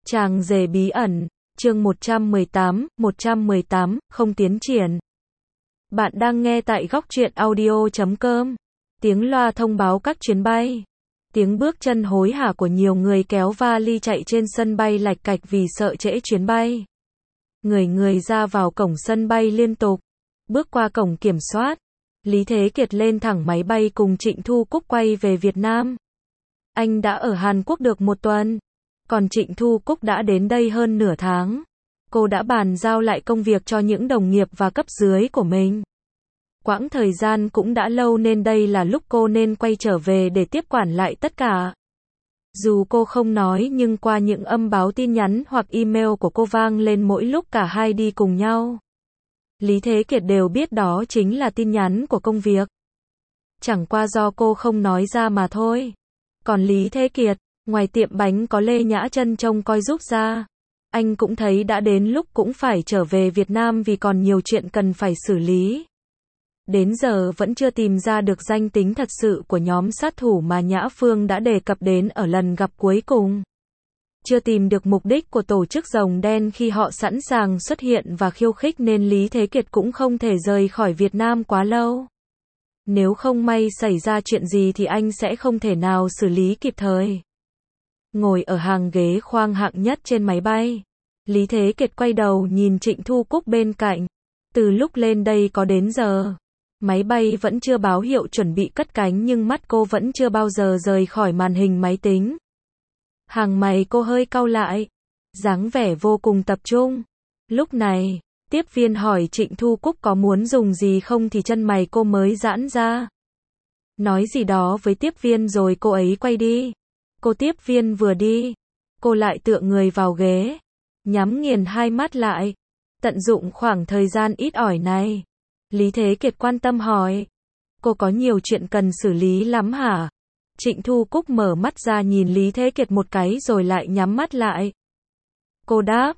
Chàng rể bí ẩn, chương 118, không tiến triển. Bạn đang nghe tại góc truyện audio.com. Tiếng loa thông báo các chuyến bay. Tiếng bước chân hối hả của nhiều người kéo vali chạy trên sân bay lạch cạch vì sợ trễ chuyến bay. Người ra vào cổng sân bay liên tục. Bước qua cổng kiểm soát, Lý Thế Kiệt lên thẳng máy bay cùng Trịnh Thu Cúc quay về Việt Nam. Anh đã ở Hàn Quốc được một tuần. Còn Trịnh Thu Cúc đã đến đây hơn nửa tháng. Cô đã bàn giao lại công việc cho những đồng nghiệp và cấp dưới của mình. Quãng thời gian cũng đã lâu nên đây là lúc cô nên quay trở về để tiếp quản lại tất cả. Dù cô không nói nhưng qua những âm báo tin nhắn hoặc email của cô vang lên mỗi lúc cả hai đi cùng nhau. Lý Thế Kiệt đều biết đó chính là tin nhắn của công việc. Chẳng qua do cô không nói ra mà thôi. Còn Lý Thế Kiệt, ngoài tiệm bánh có Lê Nhã Trân trông coi giúp ra, anh cũng thấy đã đến lúc cũng phải trở về Việt Nam vì còn nhiều chuyện cần phải xử lý. Đến giờ vẫn chưa tìm ra được danh tính thật sự của nhóm sát thủ mà Nhã Phương đã đề cập đến ở lần gặp cuối cùng. Chưa tìm được mục đích của tổ chức Rồng Đen khi họ sẵn sàng xuất hiện và khiêu khích nên Lý Thế Kiệt cũng không thể rời khỏi Việt Nam quá lâu. Nếu không may xảy ra chuyện gì thì anh sẽ không thể nào xử lý kịp thời. Ngồi ở hàng ghế khoang hạng nhất trên máy bay, Lý Thế Kiệt quay đầu nhìn Trịnh Thu Cúc bên cạnh. Từ lúc lên đây có đến giờ, máy bay vẫn chưa báo hiệu chuẩn bị cất cánh nhưng mắt cô vẫn chưa bao giờ rời khỏi màn hình máy tính. Hàng mày cô hơi cau lại, dáng vẻ vô cùng tập trung. Lúc này, tiếp viên hỏi Trịnh Thu Cúc có muốn dùng gì không thì chân mày cô mới giãn ra. Nói gì đó với tiếp viên rồi cô ấy quay đi. Cô tiếp viên vừa đi, cô lại tựa người vào ghế, nhắm nghiền hai mắt lại. Tận dụng khoảng thời gian ít ỏi này, Lý Thế Kiệt quan tâm hỏi. Cô có nhiều chuyện cần xử lý lắm hả? Trịnh Thu Cúc mở mắt ra nhìn Lý Thế Kiệt một cái rồi lại nhắm mắt lại. Cô đáp,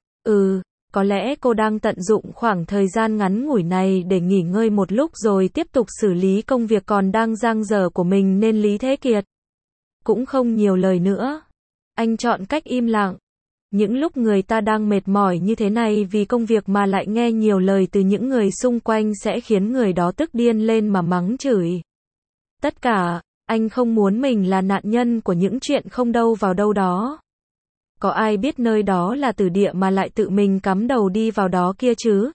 có lẽ cô đang tận dụng khoảng thời gian ngắn ngủi này để nghỉ ngơi một lúc rồi tiếp tục xử lý công việc còn đang dang dở của mình nên Lý Thế Kiệt cũng không nhiều lời nữa. Anh chọn cách im lặng. Những lúc người ta đang mệt mỏi như thế này vì công việc mà lại nghe nhiều lời từ những người xung quanh sẽ khiến người đó tức điên lên mà mắng chửi. Tất cả, anh không muốn mình là nạn nhân của những chuyện không đâu vào đâu đó. Có ai biết nơi đó là tử địa mà lại tự mình cắm đầu đi vào đó kia chứ?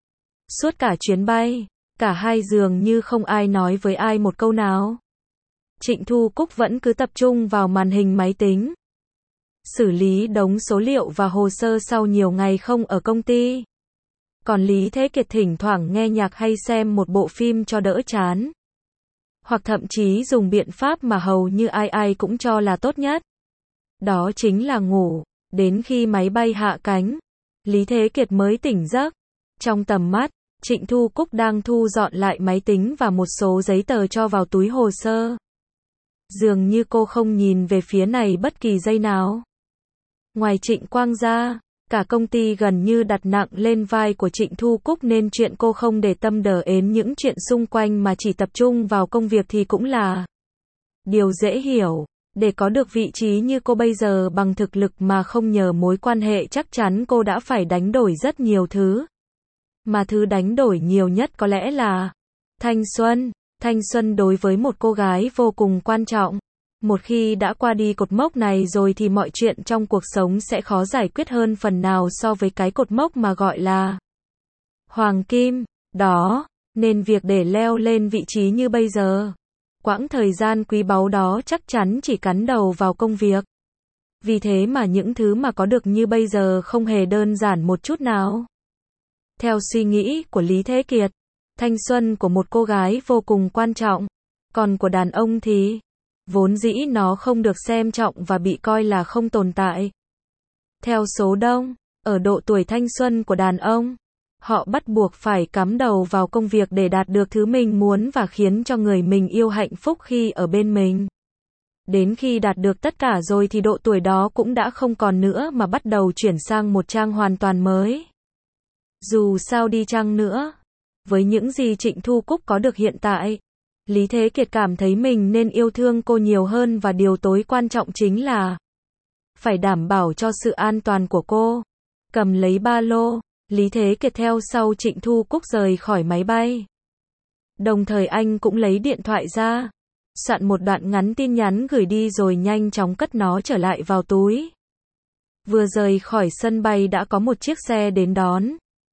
Suốt cả chuyến bay, cả hai dường như không ai nói với ai một câu nào. Trịnh Thu Cúc vẫn cứ tập trung vào màn hình máy tính, xử lý đống số liệu và hồ sơ sau nhiều ngày không ở công ty. Còn Lý Thế Kiệt thỉnh thoảng nghe nhạc hay xem một bộ phim cho đỡ chán. Hoặc thậm chí dùng biện pháp mà hầu như ai cũng cho là tốt nhất. Đó chính là ngủ. Đến khi máy bay hạ cánh, Lý Thế Kiệt mới tỉnh giấc. Trong tầm mắt, Trịnh Thu Cúc đang thu dọn lại máy tính và một số giấy tờ cho vào túi hồ sơ. Dường như cô không nhìn về phía này bất kỳ giây nào. Ngoài Trịnh Quang ra, cả công ty gần như đặt nặng lên vai của Trịnh Thu Cúc nên chuyện cô không để tâm đờ ến những chuyện xung quanh mà chỉ tập trung vào công việc thì cũng là điều dễ hiểu. Để có được vị trí như cô bây giờ bằng thực lực mà không nhờ mối quan hệ chắc chắn cô đã phải đánh đổi rất nhiều thứ. Mà thứ đánh đổi nhiều nhất có lẽ là thanh xuân. Thanh xuân đối với một cô gái vô cùng quan trọng. Một khi đã qua đi cột mốc này rồi thì mọi chuyện trong cuộc sống sẽ khó giải quyết hơn phần nào so với cái cột mốc mà gọi là hoàng kim. Đó, nên việc để leo lên vị trí như bây giờ, quãng thời gian quý báu đó chắc chắn chỉ cắn đầu vào công việc. Vì thế mà những thứ mà có được như bây giờ không hề đơn giản một chút nào. Theo suy nghĩ của Lý Thế Kiệt, thanh xuân của một cô gái vô cùng quan trọng. Còn của đàn ông thì vốn dĩ nó không được xem trọng và bị coi là không tồn tại. Theo số đông, ở độ tuổi thanh xuân của đàn ông, họ bắt buộc phải cắm đầu vào công việc để đạt được thứ mình muốn và khiến cho người mình yêu hạnh phúc khi ở bên mình. Đến khi đạt được tất cả rồi thì độ tuổi đó cũng đã không còn nữa mà bắt đầu chuyển sang một trang hoàn toàn mới. Dù sao đi chăng nữa, với những gì Trịnh Thu Cúc có được hiện tại, Lý Thế Kiệt cảm thấy mình nên yêu thương cô nhiều hơn và điều tối quan trọng chính là phải đảm bảo cho sự an toàn của cô. Cầm lấy ba lô, Lý Thế Kiệt theo sau Trịnh Thu Cúc rời khỏi máy bay. Đồng thời anh cũng lấy điện thoại ra, soạn một đoạn ngắn tin nhắn gửi đi rồi nhanh chóng cất nó trở lại vào túi. Vừa rời khỏi sân bay đã có một chiếc xe đến đón.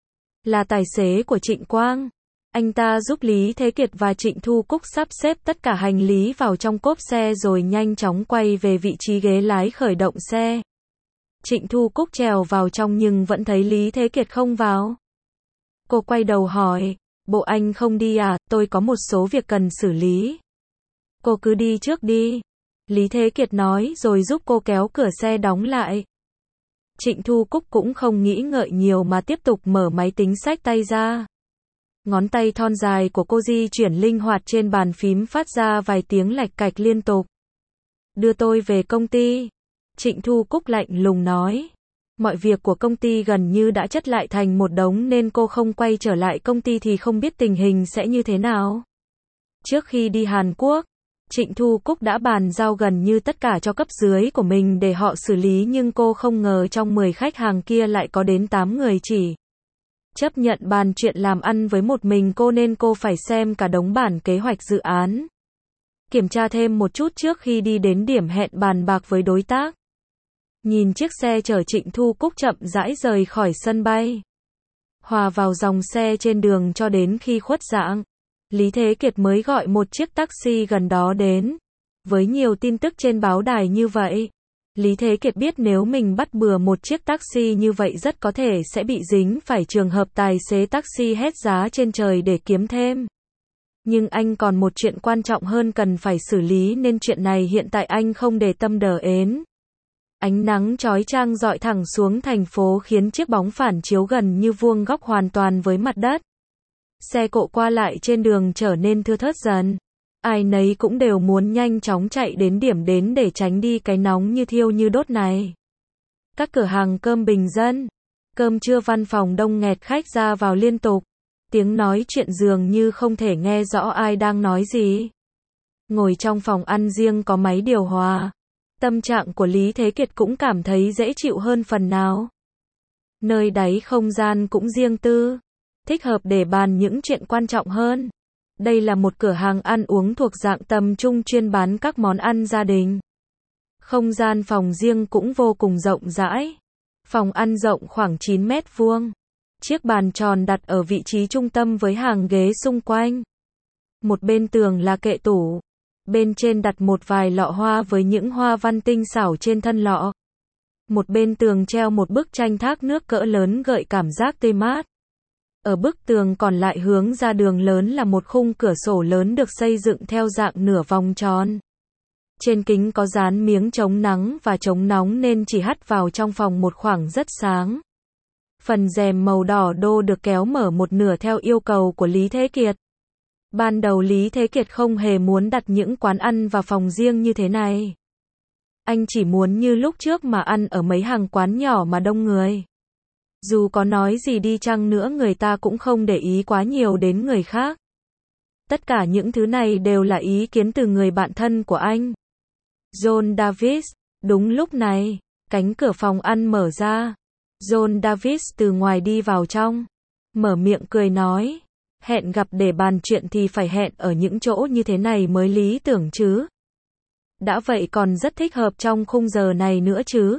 Là tài xế của Trịnh Quang. Anh ta giúp Lý Thế Kiệt và Trịnh Thu Cúc sắp xếp tất cả hành lý vào trong cốp xe rồi nhanh chóng quay về vị trí ghế lái khởi động xe. Trịnh Thu Cúc trèo vào trong nhưng vẫn thấy Lý Thế Kiệt không vào. Cô quay đầu hỏi, bộ anh không đi à, tôi có một số việc cần xử lý. Cô cứ đi trước đi. Lý Thế Kiệt nói rồi giúp cô kéo cửa xe đóng lại. Trịnh Thu Cúc cũng không nghĩ ngợi nhiều mà tiếp tục mở máy tính xách tay ra. Ngón tay thon dài của cô di chuyển linh hoạt trên bàn phím phát ra vài tiếng lạch cạch liên tục. Đưa tôi về công ty. Trịnh Thu Cúc lạnh lùng nói. Mọi việc của công ty gần như đã chất lại thành một đống nên cô không quay trở lại công ty thì không biết tình hình sẽ như thế nào. Trước khi đi Hàn Quốc, Trịnh Thu Cúc đã bàn giao gần như tất cả cho cấp dưới của mình để họ xử lý nhưng cô không ngờ trong 10 khách hàng kia lại có đến 8 người chỉ chấp nhận bàn chuyện làm ăn với một mình cô nên cô phải xem cả đống bản kế hoạch dự án. Kiểm tra thêm một chút trước khi đi đến điểm hẹn bàn bạc với đối tác. Nhìn chiếc xe chở Trịnh Thu Cúc chậm rãi rời khỏi sân bay. Hòa vào dòng xe trên đường cho đến khi khuất dạng. Lý Thế Kiệt mới gọi một chiếc taxi gần đó đến. Với nhiều tin tức trên báo đài như vậy, Lý Thế Kiệt biết nếu mình bắt bừa một chiếc taxi như vậy rất có thể sẽ bị dính phải trường hợp tài xế taxi hét giá trên trời để kiếm thêm. Nhưng anh còn một chuyện quan trọng hơn cần phải xử lý nên chuyện này hiện tại anh không để tâm đờ ến. Ánh nắng chói chang rọi thẳng xuống thành phố khiến chiếc bóng phản chiếu gần như vuông góc hoàn toàn với mặt đất. Xe cộ qua lại trên đường trở nên thưa thớt dần. Ai nấy cũng đều muốn nhanh chóng chạy đến điểm đến để tránh đi cái nóng như thiêu như đốt này. Các cửa hàng cơm bình dân, cơm trưa văn phòng đông nghẹt khách ra vào liên tục. Tiếng nói chuyện dường như không thể nghe rõ ai đang nói gì. Ngồi trong phòng ăn riêng có máy điều hòa. Tâm trạng của Lý Thế Kiệt cũng cảm thấy dễ chịu hơn phần nào. Nơi đáy không gian cũng riêng tư. Thích hợp để bàn những chuyện quan trọng hơn. Đây là một cửa hàng ăn uống thuộc dạng tầm trung chuyên bán các món ăn gia đình. Không gian phòng riêng cũng vô cùng rộng rãi. Phòng ăn rộng khoảng 9 mét vuông. Chiếc bàn tròn đặt ở vị trí trung tâm với hàng ghế xung quanh. Một bên tường là kệ tủ. Bên trên đặt một vài lọ hoa với những hoa văn tinh xảo trên thân lọ. Một bên tường treo một bức tranh thác nước cỡ lớn gợi cảm giác tươi mát. Ở bức tường còn lại hướng ra đường lớn là một khung cửa sổ lớn được xây dựng theo dạng nửa vòng tròn. Trên kính có dán miếng chống nắng và chống nóng nên chỉ hắt vào trong phòng một khoảng rất sáng. Phần rèm màu đỏ đô được kéo mở một nửa theo yêu cầu của Lý Thế Kiệt. Ban đầu Lý Thế Kiệt không hề muốn đặt những quán ăn và phòng riêng như thế này. Anh chỉ muốn như lúc trước mà ăn ở mấy hàng quán nhỏ mà đông người. Dù có nói gì đi chăng nữa người ta cũng không để ý quá nhiều đến người khác. Tất cả những thứ này đều là ý kiến từ người bạn thân của anh, John Davis. Đúng lúc này, cánh cửa phòng ăn mở ra. John Davis từ ngoài đi vào trong. Mở miệng cười nói. Hẹn gặp để bàn chuyện thì phải hẹn ở những chỗ như thế này mới lý tưởng chứ. Đã vậy còn rất thích hợp trong khung giờ này nữa chứ.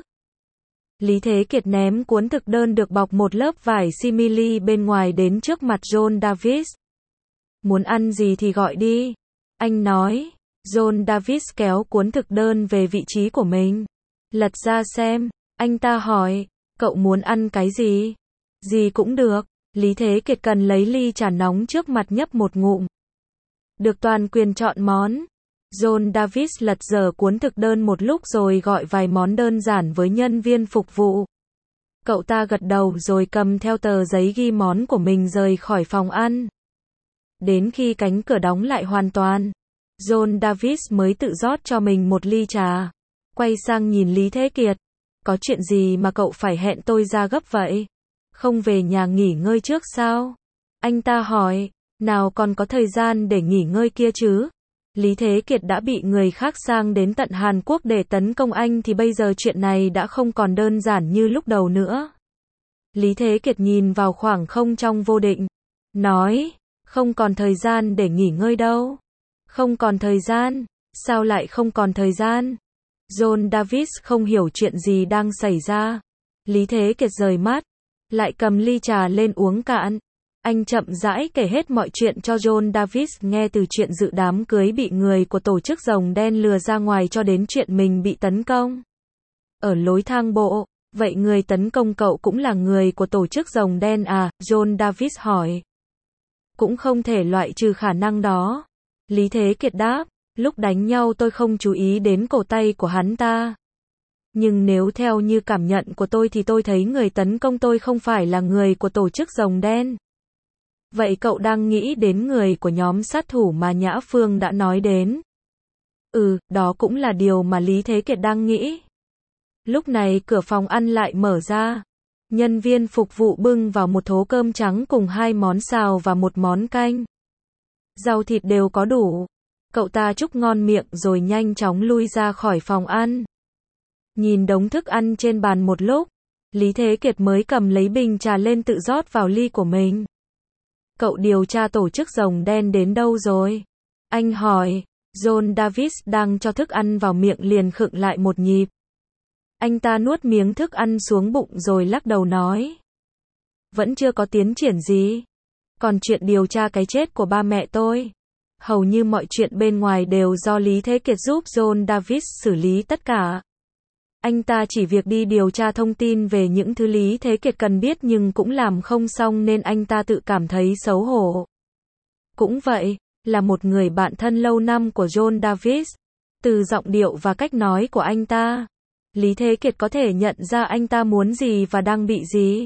Lý Thế Kiệt ném cuốn thực đơn được bọc một lớp vải simili bên ngoài đến trước mặt John Davis. Muốn ăn gì thì gọi đi. Anh nói. John Davis kéo cuốn thực đơn về vị trí của mình. Lật ra xem. Anh ta hỏi. Cậu muốn ăn cái gì? Gì cũng được. Lý Thế Kiệt cần lấy ly trà nóng trước mặt nhấp một ngụm. Được toàn quyền chọn món. John Davis lật dở cuốn thực đơn một lúc rồi gọi vài món đơn giản với nhân viên phục vụ. Cậu ta gật đầu rồi cầm theo tờ giấy ghi món của mình rời khỏi phòng ăn. Đến khi cánh cửa đóng lại hoàn toàn, John Davis mới tự rót cho mình một ly trà. Quay sang nhìn Lý Thế Kiệt. Có chuyện gì mà cậu phải hẹn tôi ra gấp vậy? Không về nhà nghỉ ngơi trước sao? Anh ta hỏi. Nào còn có thời gian để nghỉ ngơi kia chứ? Lý Thế Kiệt đã bị người khác sang đến tận Hàn Quốc để tấn công anh thì bây giờ chuyện này đã không còn đơn giản như lúc đầu nữa. Lý Thế Kiệt nhìn vào khoảng không trong vô định, nói, không còn thời gian để nghỉ ngơi đâu. Không còn thời gian, sao lại không còn thời gian? John Davis không hiểu chuyện gì đang xảy ra. Lý Thế Kiệt rời mắt, lại cầm ly trà lên uống cạn. Anh chậm rãi kể hết mọi chuyện cho John Davis nghe, từ chuyện dự đám cưới bị người của tổ chức rồng đen lừa ra ngoài cho đến chuyện mình bị tấn công ở lối thang bộ. Vậy người tấn công cậu cũng là người của tổ chức rồng đen à? John Davis hỏi. Cũng không thể loại trừ khả năng đó. Lý Thế Kiệt đáp, lúc đánh nhau tôi không chú ý đến cổ tay của hắn ta. Nhưng nếu theo như cảm nhận của tôi thì tôi thấy người tấn công tôi không phải là người của tổ chức rồng đen. Vậy cậu đang nghĩ đến người của nhóm sát thủ mà Nhã Phương đã nói đến? Đó cũng là điều mà Lý Thế Kiệt đang nghĩ. Lúc này cửa phòng ăn lại mở ra. Nhân viên phục vụ bưng vào một thố cơm trắng cùng 2 món xào và 1 món canh. Rau thịt đều có đủ. Cậu ta chúc ngon miệng rồi nhanh chóng lui ra khỏi phòng ăn. Nhìn đống thức ăn trên bàn một lúc, Lý Thế Kiệt mới cầm lấy bình trà lên tự rót vào ly của mình. Cậu điều tra tổ chức rồng đen đến đâu rồi? Anh hỏi. John Davis đang cho thức ăn vào miệng liền khựng lại một nhịp. Anh ta nuốt miếng thức ăn xuống bụng rồi lắc đầu nói. Vẫn chưa có tiến triển gì. Còn chuyện điều tra cái chết của ba mẹ tôi, hầu như mọi chuyện bên ngoài đều do Lý Thế Kiệt giúp John Davis xử lý tất cả. Anh ta chỉ việc đi điều tra thông tin về những thứ Lý Thế Kiệt cần biết nhưng cũng làm không xong nên anh ta tự cảm thấy xấu hổ. Cũng vậy, là một người bạn thân lâu năm của John Davis, từ giọng điệu và cách nói của anh ta, Lý Thế Kiệt có thể nhận ra anh ta muốn gì và đang bị gì.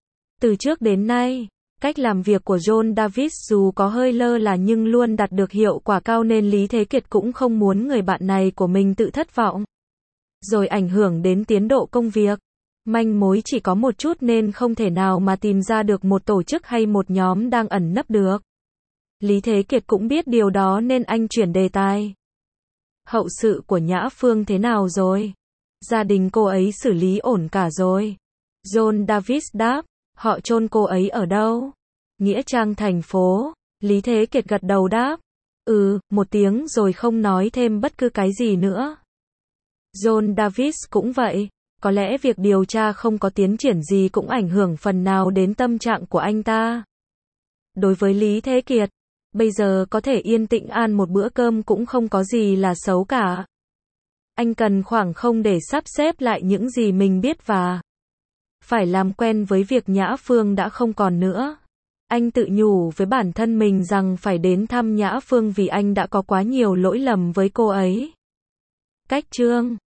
Từ trước đến nay, cách làm việc của John Davis dù có hơi lơ là nhưng luôn đạt được hiệu quả cao nên Lý Thế Kiệt cũng không muốn người bạn này của mình tự thất vọng, rồi ảnh hưởng đến tiến độ công việc. Manh mối chỉ có một chút nên không thể nào mà tìm ra được một tổ chức hay một nhóm đang ẩn nấp được. Lý Thế Kiệt cũng biết điều đó nên anh chuyển đề tài. Hậu sự của Nhã Phương thế nào rồi? Gia đình cô ấy xử lý ổn cả rồi? John Davis đáp, họ chôn cô ấy ở đâu? Nghĩa Trang thành phố. Lý Thế Kiệt gật đầu đáp. Một tiếng rồi không nói thêm bất cứ cái gì nữa. John Davis cũng vậy. Có lẽ việc điều tra không có tiến triển gì cũng ảnh hưởng phần nào đến tâm trạng của anh ta. Đối với Lý Thế Kiệt, bây giờ có thể yên tĩnh ăn một bữa cơm cũng không có gì là xấu cả. Anh cần khoảng không để sắp xếp lại những gì mình biết và phải làm quen với việc Nhã Phương đã không còn nữa. Anh tự nhủ với bản thân mình rằng phải đến thăm Nhã Phương vì anh đã có quá nhiều lỗi lầm với cô ấy. Cách chương